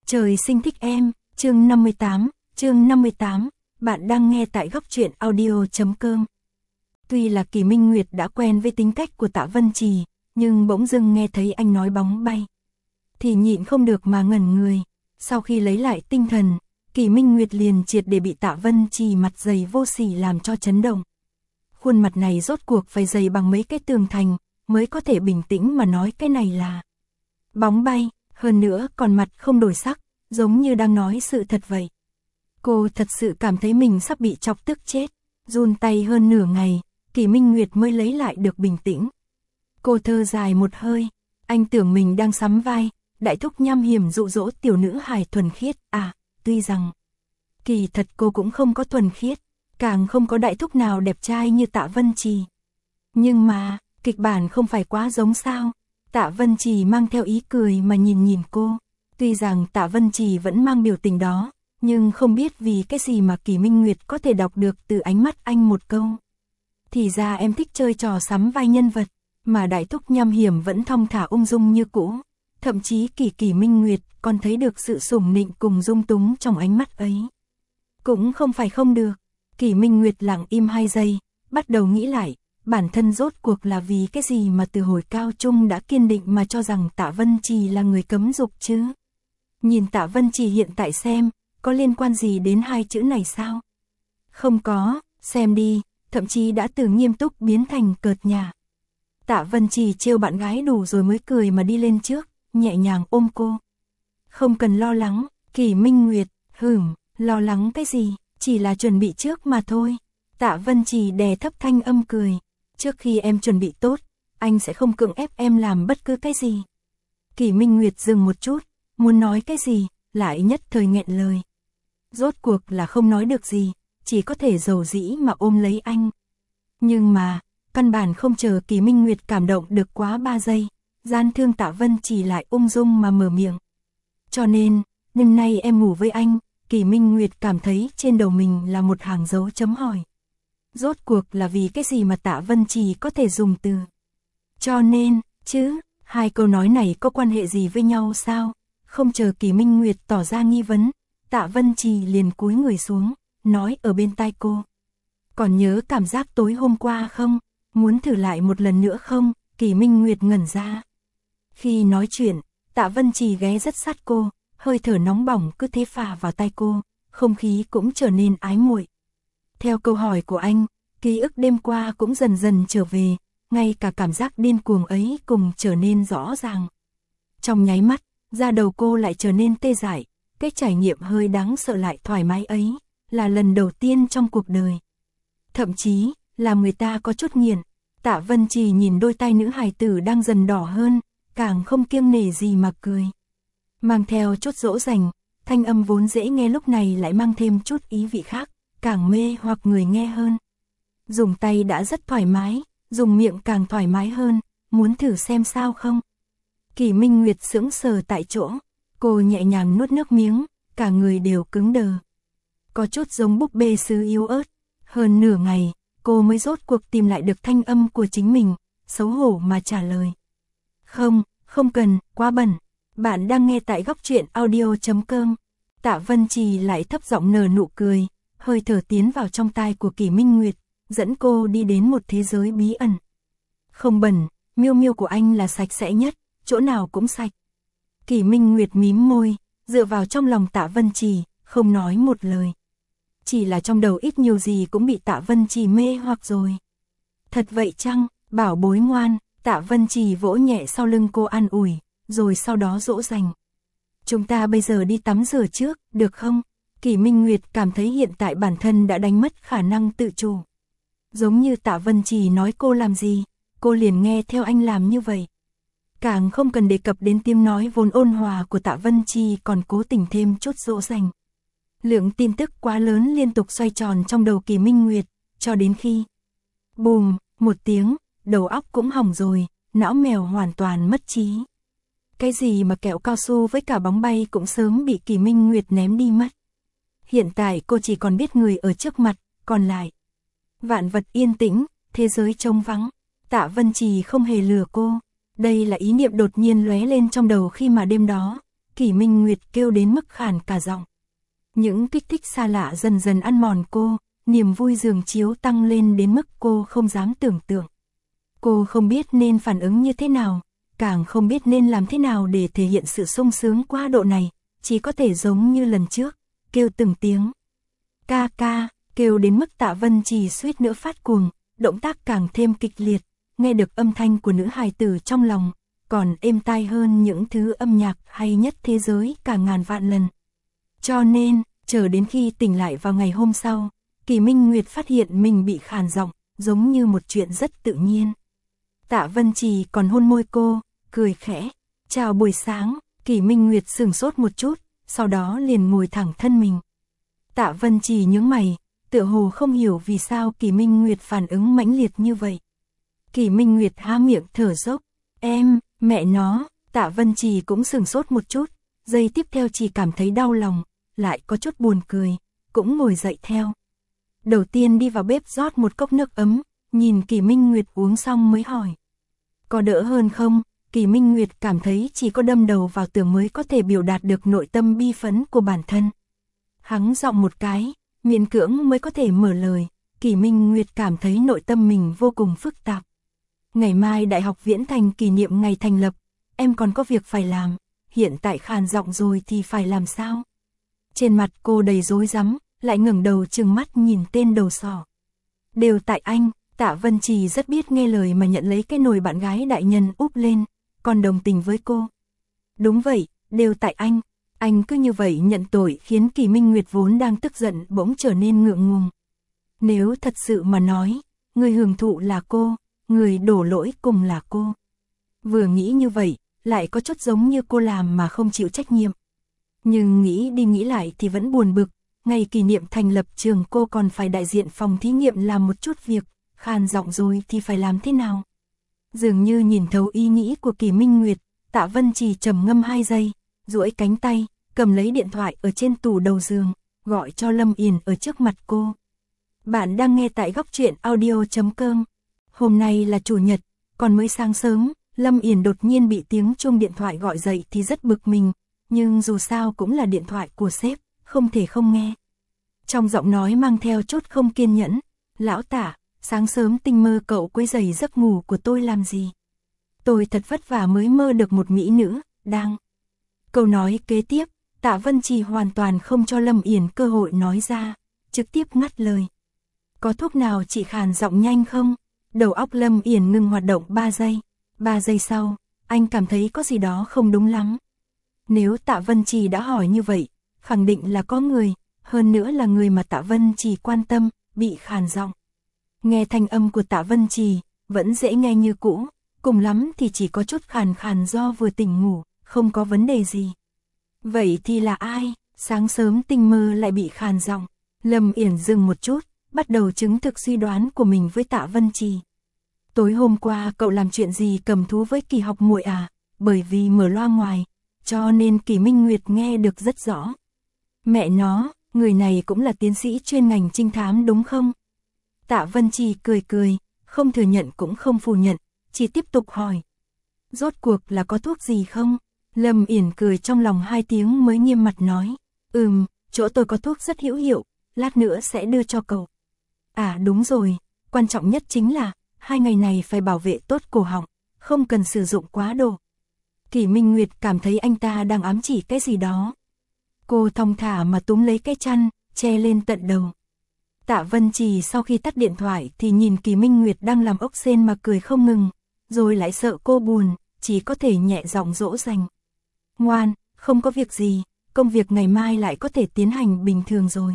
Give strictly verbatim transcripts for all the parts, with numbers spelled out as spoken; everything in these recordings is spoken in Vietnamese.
Trời sinh thích em, chương năm mươi tám, chương năm mươi tám, bạn đang nghe tại góc truyện audio chấm com. Tuy là Kỳ Minh Nguyệt đã quen với tính cách của Tạ Vân Trì, nhưng bỗng dưng nghe thấy anh nói bóng bay, thì nhịn không được mà ngẩn người. Sau khi lấy lại tinh thần, Kỳ Minh Nguyệt liền triệt để bị Tạ Vân Trì mặt dày vô sỉ làm cho chấn động. Khuôn mặt này rốt cuộc phải dày bằng mấy cái tường thành, mới có thể bình tĩnh mà nói cái này là bóng bay, hơn nữa còn mặt không đổi sắc, giống như đang nói sự thật vậy. Cô thật sự cảm thấy mình sắp bị chọc tức chết, run tay hơn nửa ngày, Kỳ Minh Nguyệt mới lấy lại được bình tĩnh. Cô thơ dài một hơi, anh tưởng mình đang sắm vai, đại thúc nham hiểm dụ dỗ tiểu nữ hài thuần khiết, à, tuy rằng kỳ thật cô cũng không có thuần khiết, càng không có đại thúc nào đẹp trai như Tạ Vân Trì. Nhưng mà, kịch bản không phải quá giống sao? Tạ Vân Trì mang theo ý cười mà nhìn nhìn cô. Tuy rằng Tạ Vân Trì vẫn mang biểu tình đó, nhưng không biết vì cái gì mà Kỳ Minh Nguyệt có thể đọc được từ ánh mắt anh một câu. Thì ra em thích chơi trò sắm vai nhân vật, mà đại thúc nham hiểm vẫn thong thả ung dung như cũ. Thậm chí Kỳ Kỳ Minh Nguyệt còn thấy được sự sủng nịnh cùng dung túng trong ánh mắt ấy. Cũng không phải không được. Kỳ Minh Nguyệt lặng im hai giây, bắt đầu nghĩ lại, bản thân rốt cuộc là vì cái gì mà từ hồi cao trung đã kiên định mà cho rằng Tạ Vân Trì là người cấm dục chứ. Nhìn Tạ Vân Trì hiện tại xem, có liên quan gì đến hai chữ này sao? Không có, xem đi, thậm chí đã từ nghiêm túc biến thành cợt nhả. Tạ Vân Trì trêu bạn gái đủ rồi mới cười mà đi lên trước, nhẹ nhàng ôm cô. Không cần lo lắng, Kỳ Minh Nguyệt, hửm, lo lắng cái gì, chỉ là chuẩn bị trước mà thôi. Tạ Vân Trì đè thấp thanh âm cười. Trước khi em chuẩn bị tốt, anh sẽ không cưỡng ép em làm bất cứ cái gì. Kỳ Minh Nguyệt dừng một chút, muốn nói cái gì, lại nhất thời nghẹn lời. Rốt cuộc là không nói được gì, chỉ có thể dầu dĩ mà ôm lấy anh. Nhưng mà, căn bản không chờ Kỳ Minh Nguyệt cảm động được quá ba giây, gian thương Tạ Vân Trì lại ung dung mà mở miệng. Cho nên, đêm nay em ngủ với anh. Kỳ Minh Nguyệt cảm thấy trên đầu mình là một hàng dấu chấm hỏi. Rốt cuộc là vì cái gì mà Tạ Vân Trì có thể dùng từ cho nên, chứ, hai câu nói này có quan hệ gì với nhau sao? Không chờ Kỳ Minh Nguyệt tỏ ra nghi vấn, Tạ Vân Trì liền cúi người xuống, nói ở bên tai cô. Còn nhớ cảm giác tối hôm qua không? Muốn thử lại một lần nữa không? Kỳ Minh Nguyệt ngẩn ra. Khi nói chuyện, Tạ Vân Trì ghé rất sát cô, hơi thở nóng bỏng cứ thế phả vào tai cô, không khí cũng trở nên ái muội. Theo câu hỏi của anh, ký ức đêm qua cũng dần dần trở về, ngay cả cảm giác điên cuồng ấy cùng trở nên rõ ràng. Trong nháy mắt, da đầu cô lại trở nên tê dại, cái trải nghiệm hơi đáng sợ lại thoải mái ấy, là lần đầu tiên trong cuộc đời. Thậm chí, làm người ta có chút nghiện. Tạ Vân Trì nhìn đôi tay nữ hài tử đang dần đỏ hơn, càng không kiêng nể gì mà cười. Mang theo chút dỗ dành, thanh âm vốn dễ nghe lúc này lại mang thêm chút ý vị khác, càng mê hoặc người nghe hơn. Dùng tay đã rất thoải mái, dùng miệng càng thoải mái hơn, muốn thử xem sao không? Kỳ Minh Nguyệt sững sờ tại chỗ, cô nhẹ nhàng nuốt nước miếng, cả người đều cứng đờ. Có chút giống búp bê sứ yếu ớt, hơn nửa ngày, cô mới rốt cuộc tìm lại được thanh âm của chính mình, xấu hổ mà trả lời. Không, không cần, quá bẩn. Bạn đang nghe tại góc truyện audio chấm com. Tạ Vân Trì lại thấp giọng nở nụ cười, hơi thở tiến vào trong tai của Kỳ Minh Nguyệt, dẫn cô đi đến một thế giới bí ẩn. Không bẩn, miêu miêu của anh là sạch sẽ nhất, chỗ nào cũng sạch. Kỳ Minh Nguyệt mím môi, dựa vào trong lòng Tạ Vân Trì, không nói một lời. Chỉ là trong đầu ít nhiều gì cũng bị Tạ Vân Trì mê hoặc rồi. Thật vậy chăng, bảo bối ngoan, Tạ Vân Trì vỗ nhẹ sau lưng cô an ủi, rồi sau đó dỗ dành. Chúng ta bây giờ đi tắm rửa trước, được không? Kỳ Minh Nguyệt cảm thấy hiện tại bản thân đã đánh mất khả năng tự chủ. Giống như Tạ Vân Trì nói cô làm gì, cô liền nghe theo anh làm như vậy. Càng không cần đề cập đến tiếng nói vốn ôn hòa của Tạ Vân Trì còn cố tình thêm chút dỗ dành. Lượng tin tức quá lớn liên tục xoay tròn trong đầu Kỳ Minh Nguyệt, cho đến khi bùm, một tiếng, đầu óc cũng hỏng rồi, não mèo hoàn toàn mất trí. Cái gì mà kẹo cao su với cả bóng bay cũng sớm bị Kỳ Minh Nguyệt ném đi mất. Hiện tại cô chỉ còn biết người ở trước mặt, còn lại vạn vật yên tĩnh, thế giới trống vắng. Tạ Vân Trì không hề lừa cô. Đây là ý niệm đột nhiên lóe lên trong đầu khi mà đêm đó, Kỷ Minh Nguyệt kêu đến mức khàn cả giọng. Những kích thích xa lạ dần dần ăn mòn cô, niềm vui giường chiếu tăng lên đến mức cô không dám tưởng tượng. Cô không biết nên phản ứng như thế nào, càng không biết nên làm thế nào để thể hiện sự sung sướng quá độ này, chỉ có thể giống như lần trước, kêu từng tiếng. Ca ca, kêu đến mức Tạ Vân Trì suýt nữa phát cuồng, động tác càng thêm kịch liệt, nghe được âm thanh của nữ hài tử trong lòng, còn êm tai hơn những thứ âm nhạc hay nhất thế giới cả ngàn vạn lần. Cho nên, chờ đến khi tỉnh lại vào ngày hôm sau, Kỷ Minh Nguyệt phát hiện mình bị khàn giọng, giống như một chuyện rất tự nhiên. Tạ Vân Trì còn hôn môi cô, cười khẽ. Chào buổi sáng, Kỷ Minh Nguyệt sửng sốt một chút, sau đó liền ngồi thẳng thân mình. Tạ Vân Trì nhướng mày, tựa hồ không hiểu vì sao Kỷ Minh Nguyệt phản ứng mãnh liệt như vậy. Kỷ Minh Nguyệt há miệng thở dốc. Em, mẹ nó, Tạ Vân Trì cũng sửng sốt một chút, giây tiếp theo chỉ cảm thấy đau lòng, lại có chút buồn cười, cũng ngồi dậy theo. Đầu tiên đi vào bếp rót một cốc nước ấm, nhìn Kỷ Minh Nguyệt uống xong mới hỏi. Có đỡ hơn không? Kỷ Minh Nguyệt cảm thấy chỉ có đâm đầu vào tường mới có thể biểu đạt được nội tâm bi phẫn của bản thân. Hắng giọng một cái, miễn cưỡng mới có thể mở lời. Kỷ Minh Nguyệt cảm thấy nội tâm mình vô cùng phức tạp. Ngày mai Đại học Viễn Thành kỷ niệm ngày thành lập, em còn có việc phải làm, hiện tại khàn giọng rồi thì phải làm sao? Trên mặt cô đầy rối rắm, lại ngẩng đầu trừng mắt nhìn tên đầu sỏ. Đều tại anh, Tạ Vân Trì rất biết nghe lời mà nhận lấy cái nồi bạn gái đại nhân úp lên, còn đồng tình với cô. Đúng vậy, đều tại anh, anh cứ như vậy nhận tội khiến Kỷ Minh Nguyệt vốn đang tức giận bỗng trở nên ngượng ngùng. Nếu thật sự mà nói, người hưởng thụ là cô, người đổ lỗi cùng là cô. Vừa nghĩ như vậy, lại có chút giống như cô làm mà không chịu trách nhiệm. Nhưng nghĩ đi nghĩ lại thì vẫn buồn bực, ngày kỷ niệm thành lập trường cô còn phải đại diện phòng thí nghiệm làm một chút việc, khàn giọng rồi thì phải làm thế nào? Dường như nhìn thấu ý nghĩ của Kỷ Minh Nguyệt, Tạ Vân Trì trầm ngâm hai giây, duỗi cánh tay, cầm lấy điện thoại ở trên tủ đầu giường, gọi cho Lâm Yển ở trước mặt cô. Bạn đang nghe tại góc truyện audio chấm com. Hôm nay là chủ nhật, còn mới sáng sớm, Lâm Yển đột nhiên bị tiếng chuông điện thoại gọi dậy thì rất bực mình, nhưng dù sao cũng là điện thoại của sếp, không thể không nghe. Trong giọng nói mang theo chút không kiên nhẫn, lão Tạ, sáng sớm tinh mơ cậu quấy rầy giấc ngủ của tôi làm gì? Tôi thật vất vả mới mơ được một mỹ nữ, đang... Câu nói kế tiếp, Tạ Vân Trì hoàn toàn không cho Lâm Yển cơ hội nói ra, trực tiếp ngắt lời. Có thuốc nào trị khàn giọng nhanh không? Đầu óc Lâm Yển ngừng hoạt động ba giây. ba giây sau, anh cảm thấy có gì đó không đúng lắm. Nếu Tạ Vân Trì đã hỏi như vậy, khẳng định là có người, hơn nữa là người mà Tạ Vân Trì quan tâm, bị khàn giọng. Nghe thanh âm của Tạ Vân Trì, vẫn dễ nghe như cũ, cùng lắm thì chỉ có chút khàn khàn do vừa tỉnh ngủ, không có vấn đề gì. Vậy thì là ai? Sáng sớm tinh mơ lại bị khàn giọng. Lâm Yển dừng một chút, bắt đầu chứng thực suy đoán của mình với Tạ Vân Trì. Tối hôm qua cậu làm chuyện gì cầm thú với Kỳ học muội à? Bởi vì mở loa ngoài, cho nên Kỷ Minh Nguyệt nghe được rất rõ. Mẹ nó, người này cũng là tiến sĩ chuyên ngành trinh thám đúng không? Tạ Vân Trì cười cười, không thừa nhận cũng không phủ nhận, chỉ tiếp tục hỏi. Rốt cuộc là có thuốc gì không? Lâm Yển cười trong lòng hai tiếng mới nghiêm mặt nói. Ừm, chỗ tôi có thuốc rất hữu hiệu, lát nữa sẽ đưa cho cậu. À đúng rồi, quan trọng nhất chính là, hai ngày này phải bảo vệ tốt cổ họng, không cần sử dụng quá độ. Kỷ Minh Nguyệt cảm thấy anh ta đang ám chỉ cái gì đó. Cô thong thả mà túm lấy cái chăn, che lên tận đầu. Tạ Vân Trì sau khi tắt điện thoại thì nhìn Kỷ Minh Nguyệt đang làm ốc sên mà cười không ngừng, rồi lại sợ cô buồn, chỉ có thể nhẹ giọng dỗ dành. Ngoan, không có việc gì, công việc ngày mai lại có thể tiến hành bình thường rồi.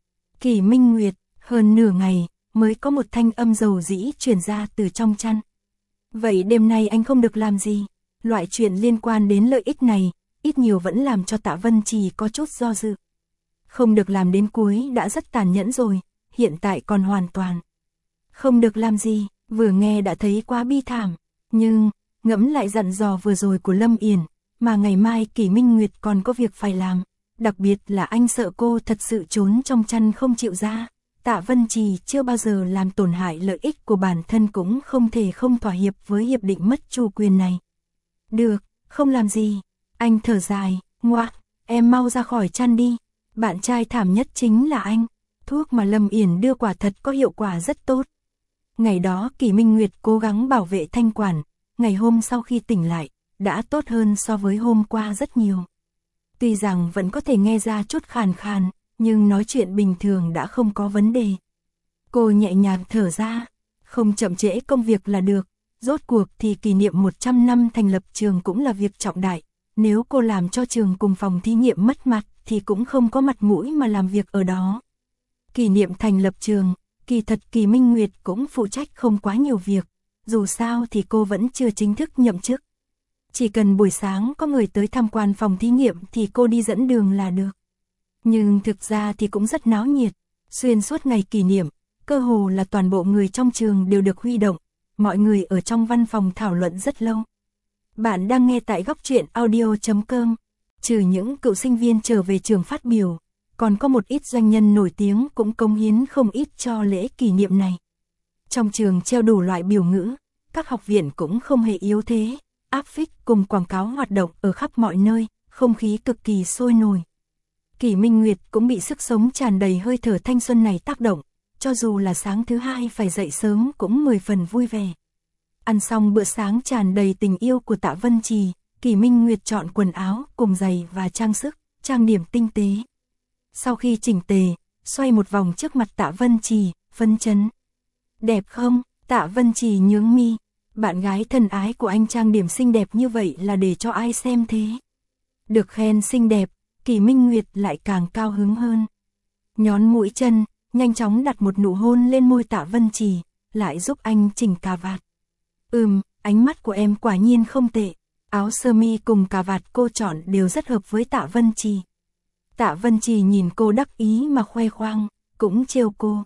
Kỷ Minh Nguyệt, hơn nửa ngày, mới có một thanh âm dầu dĩ truyền ra từ trong chăn. Vậy đêm nay anh không được làm gì? Loại chuyện liên quan đến lợi ích này, ít nhiều vẫn làm cho Tạ Vân Trì có chút do dự. Không được làm đến cuối đã rất tàn nhẫn rồi, hiện tại còn hoàn toàn. Không được làm gì, vừa nghe đã thấy quá bi thảm, nhưng, ngẫm lại dặn dò vừa rồi của Lâm Yển, mà ngày mai Kỷ Minh Nguyệt còn có việc phải làm, đặc biệt là anh sợ cô thật sự trốn trong chăn không chịu ra. Tạ Vân Trì chưa bao giờ làm tổn hại lợi ích của bản thân cũng không thể không thỏa hiệp với hiệp định mất chủ quyền này. Được, không làm gì. Anh thở dài, Ngoạc, em mau ra khỏi chăn đi. Bạn trai thảm nhất chính là anh. Thuốc mà Lâm Yển đưa quả thật có hiệu quả rất tốt. Ngày đó Kỷ Minh Nguyệt cố gắng bảo vệ thanh quản, ngày hôm sau khi tỉnh lại, đã tốt hơn so với hôm qua rất nhiều. Tuy rằng vẫn có thể nghe ra chút khàn khàn, nhưng nói chuyện bình thường đã không có vấn đề. Cô nhẹ nhàng thở ra, không chậm trễ công việc là được, rốt cuộc thì kỷ niệm một trăm năm thành lập trường cũng là việc trọng đại, nếu cô làm cho trường cùng phòng thí nghiệm mất mặt thì cũng không có mặt mũi mà làm việc ở đó. Kỷ niệm thành lập trường, kỳ thật Kỷ Minh Nguyệt cũng phụ trách không quá nhiều việc, dù sao thì cô vẫn chưa chính thức nhậm chức. Chỉ cần buổi sáng có người tới tham quan phòng thí nghiệm thì cô đi dẫn đường là được. Nhưng thực ra thì cũng rất náo nhiệt, xuyên suốt ngày kỷ niệm, cơ hồ là toàn bộ người trong trường đều được huy động, mọi người ở trong văn phòng thảo luận rất lâu. Bạn đang nghe tại góc truyện audio chấm com, trừ những cựu sinh viên trở về trường phát biểu, còn có một ít doanh nhân nổi tiếng cũng cống hiến không ít cho lễ kỷ niệm này. Trong trường treo đủ loại biểu ngữ, các học viện cũng không hề yếu thế, áp phích cùng quảng cáo hoạt động ở khắp mọi nơi, không khí cực kỳ sôi nổi. Kỷ Minh Nguyệt cũng bị sức sống tràn đầy hơi thở thanh xuân này tác động, cho dù là sáng thứ hai phải dậy sớm cũng mười phần vui vẻ. Ăn xong bữa sáng tràn đầy tình yêu của Tạ Vân Trì, Kỷ Minh Nguyệt chọn quần áo cùng giày và trang sức, trang điểm tinh tế. Sau khi chỉnh tề, xoay một vòng trước mặt Tạ Vân Trì, phấn chấn. Đẹp không? Tạ Vân Trì nhướng mi, bạn gái thân ái của anh trang điểm xinh đẹp như vậy là để cho ai xem thế? Được khen xinh đẹp, Kỷ Minh Nguyệt lại càng cao hứng hơn. Nhón mũi chân, nhanh chóng đặt một nụ hôn lên môi Tạ Vân Trì, lại giúp anh chỉnh cà vạt. Ừm, ánh mắt của em quả nhiên không tệ, áo sơ mi cùng cà vạt cô chọn đều rất hợp với Tạ Vân Trì. Tạ Vân Trì nhìn cô đắc ý mà khoe khoang, cũng trêu cô.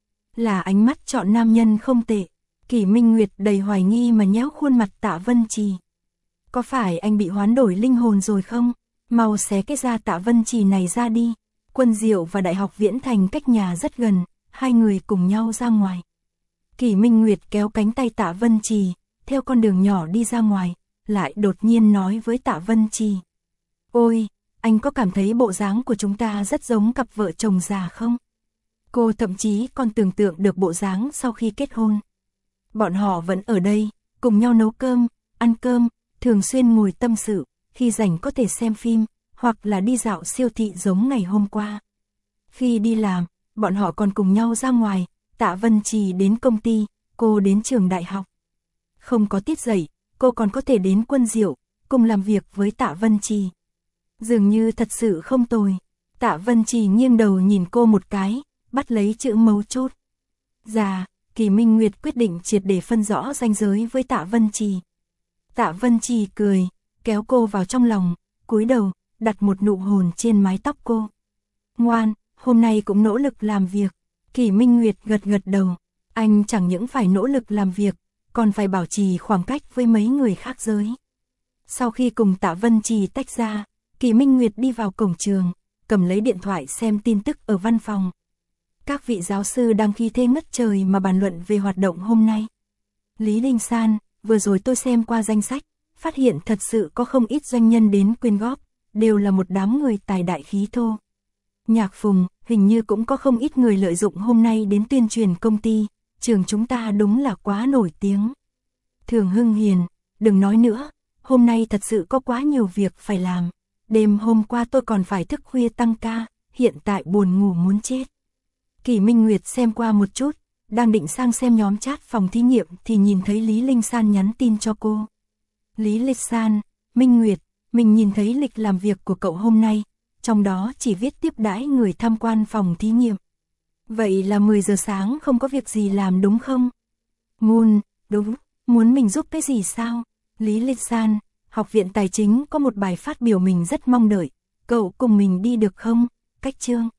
Là ánh mắt chọn nam nhân không tệ. Kỷ Minh Nguyệt đầy hoài nghi mà nhéo khuôn mặt Tạ Vân Trì. Có phải anh bị hoán đổi linh hồn rồi không? Mau xé cái da Tạ Vân Trì này ra đi. Quân Diệu và Đại học Viễn Thành cách nhà rất gần, hai người cùng nhau ra ngoài. Kỷ Minh Nguyệt kéo cánh tay Tạ Vân Trì, theo con đường nhỏ đi ra ngoài, lại đột nhiên nói với Tạ Vân Trì. Ôi, anh có cảm thấy bộ dáng của chúng ta rất giống cặp vợ chồng già không? Cô thậm chí còn tưởng tượng được bộ dáng sau khi kết hôn. Bọn họ vẫn ở đây, cùng nhau nấu cơm, ăn cơm, thường xuyên ngồi tâm sự, khi rảnh có thể xem phim, hoặc là đi dạo siêu thị giống ngày hôm qua. Khi đi làm, bọn họ còn cùng nhau ra ngoài, Tạ Vân Trì đến công ty, cô đến trường đại học. Không có tiết dạy, cô còn có thể đến Quân Diệu, cùng làm việc với Tạ Vân Trì. Dường như thật sự không tồi. Tạ Vân Trì nghiêng đầu nhìn cô một cái, bắt lấy chữ mấu chốt. Dạ, Kỷ Minh Nguyệt quyết định triệt để phân rõ ranh giới với Tạ Vân Trì. Tạ Vân Trì cười, kéo cô vào trong lòng, cúi đầu, đặt một nụ hôn trên mái tóc cô. Ngoan, hôm nay cũng nỗ lực làm việc. Kỷ Minh Nguyệt gật gật đầu, anh chẳng những phải nỗ lực làm việc, còn phải bảo trì khoảng cách với mấy người khác giới. Sau khi cùng Tạ Vân Trì tách ra, Kỷ Minh Nguyệt đi vào cổng trường, cầm lấy điện thoại xem tin tức ở văn phòng. Các vị giáo sư đang khí thế ngất trời mà bàn luận về hoạt động hôm nay. Lý Linh San, vừa rồi tôi xem qua danh sách, phát hiện thật sự có không ít doanh nhân đến quyên góp, đều là một đám người tài đại khí thô. Nhạc Phùng, hình như cũng có không ít người lợi dụng hôm nay đến tuyên truyền công ty, trường chúng ta đúng là quá nổi tiếng. Thường Hưng Hiền, đừng nói nữa, hôm nay thật sự có quá nhiều việc phải làm. Đêm hôm qua tôi còn phải thức khuya tăng ca, hiện tại buồn ngủ muốn chết. Kỷ Minh Nguyệt xem qua một chút, đang định sang xem nhóm chat phòng thí nghiệm thì nhìn thấy Lý Linh San nhắn tin cho cô. Lý Linh San, Minh Nguyệt, mình nhìn thấy lịch làm việc của cậu hôm nay, trong đó chỉ viết tiếp đãi người tham quan phòng thí nghiệm. Vậy là mười giờ sáng không có việc gì làm đúng không? Ngôn, đúng, muốn mình giúp cái gì sao? Lý Linh San, Học viện Tài chính có một bài phát biểu mình rất mong đợi, cậu cùng mình đi được không? Cách chương.